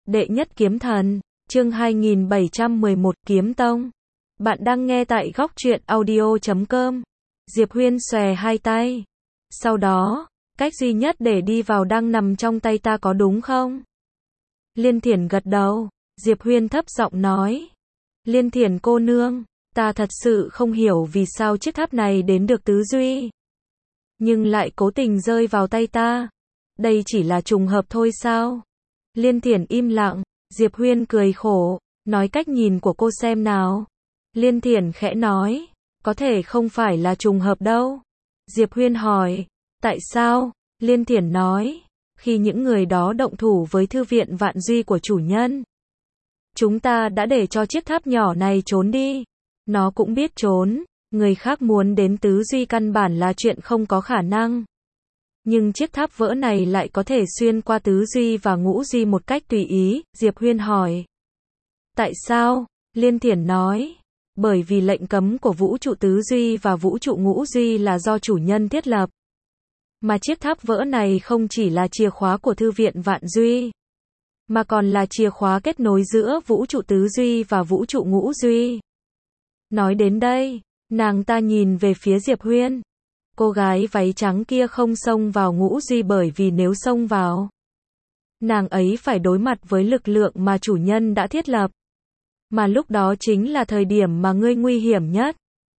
Đệ nhất kiếm thần, chương 2711 Kiếm Tông. Bạn đang nghe tại góc truyện audio.com. Diệp Huyên xòe hai tay. Sau đó, cách duy nhất để đi vào đang nằm trong tay ta có đúng không? Liên Thiển gật đầu. Diệp Huyên thấp giọng nói. Liên Thiển cô nương, ta thật sự không hiểu vì sao chiếc tháp này đến được tứ duy, nhưng lại cố tình rơi vào tay ta. Đây chỉ là trùng hợp thôi sao? Liên Thiển im lặng. Diệp Huyên cười khổ, nói cách nhìn của cô xem nào. Liên Thiển khẽ nói, có thể không phải là trùng hợp đâu. Diệp Huyên hỏi, tại sao? Liên Thiển nói, khi những người đó động thủ với thư viện Vạn Duy của chủ nhân, chúng ta đã để cho chiếc tháp nhỏ này trốn đi. Nó cũng biết trốn, người khác muốn đến tứ duy căn bản là chuyện không có khả năng. Nhưng chiếc tháp vỡ này lại có thể xuyên qua tứ duy và ngũ duy một cách tùy ý. Diệp Huyên hỏi, tại sao? Liên Thiển nói, bởi vì lệnh cấm của vũ trụ tứ duy và vũ trụ ngũ duy là do chủ nhân thiết lập. Mà chiếc tháp vỡ này không chỉ là chìa khóa của thư viện Vạn Duy, mà còn là chìa khóa kết nối giữa vũ trụ tứ duy và vũ trụ ngũ duy. Nói đến đây, nàng ta nhìn về phía Diệp Huyên. Cô gái váy trắng kia không xông vào ngũ duy bởi vì nếu xông vào, nàng ấy phải đối mặt với lực lượng mà chủ nhân đã thiết lập. Mà lúc đó chính là thời điểm mà ngươi nguy hiểm nhất.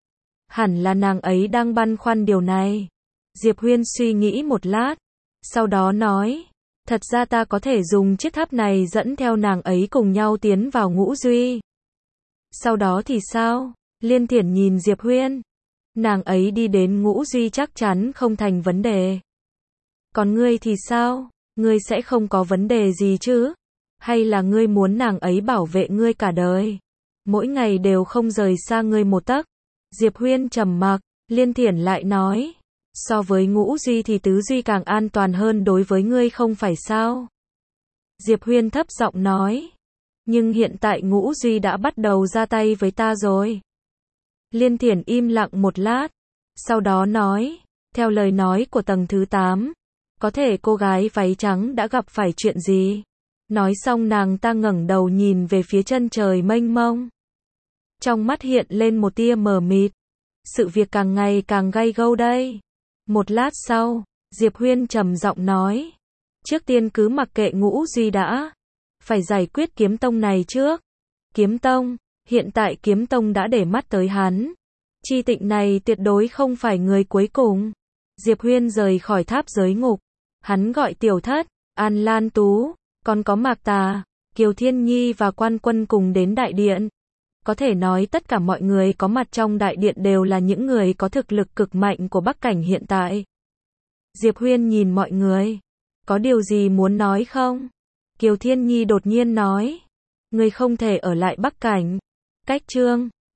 Hẳn là nàng ấy đang băn khoăn điều này. Diệp Huyên suy nghĩ một lát, sau đó nói, thật ra ta có thể dùng chiếc tháp này dẫn theo nàng ấy cùng nhau tiến vào ngũ duy. Sau đó thì sao? Liên Thiển nhìn Diệp Huyên. Nàng ấy đi đến ngũ duy chắc chắn không thành vấn đề. Còn ngươi thì sao? Ngươi sẽ không có vấn đề gì chứ? Hay là ngươi muốn nàng ấy bảo vệ ngươi cả đời, mỗi ngày đều không rời xa ngươi một tấc? Diệp Huyên trầm mặc. Liên Thiển lại nói, so với ngũ duy thì tứ duy càng an toàn hơn đối với ngươi không phải sao? Diệp Huyên thấp giọng nói, nhưng hiện tại ngũ duy đã bắt đầu ra tay với ta rồi. Liên Thiển im lặng một lát, sau đó nói, theo lời nói của tầng thứ 8, có thể cô gái váy trắng đã gặp phải chuyện gì? Nói xong nàng ta ngẩng đầu nhìn về phía chân trời mênh mông. Trong mắt hiện lên một tia mờ mịt. Sự việc càng ngày càng gay gâu đây. Một lát sau, Diệp Huyên trầm giọng nói, trước tiên cứ mặc kệ ngũ duy đã, phải giải quyết kiếm tông này trước. Kiếm tông, hiện tại kiếm tông đã để mắt tới hắn. Chi Tịnh này tuyệt đối không phải người cuối cùng. Diệp Huyên rời khỏi tháp giới ngục. Hắn gọi Tiểu Thất, An Lan Tú, còn có Mạc Tà, Kiều Thiên Nhi và Quan Quân cùng đến đại điện. Có thể nói tất cả mọi người có mặt trong đại điện đều là những người có thực lực cực mạnh của Bắc Cảnh hiện tại. Diệp Huyên nhìn mọi người, có điều gì muốn nói không? Kiều Thiên Nhi đột nhiên nói, người không thể ở lại Bắc Cảnh. Cách chương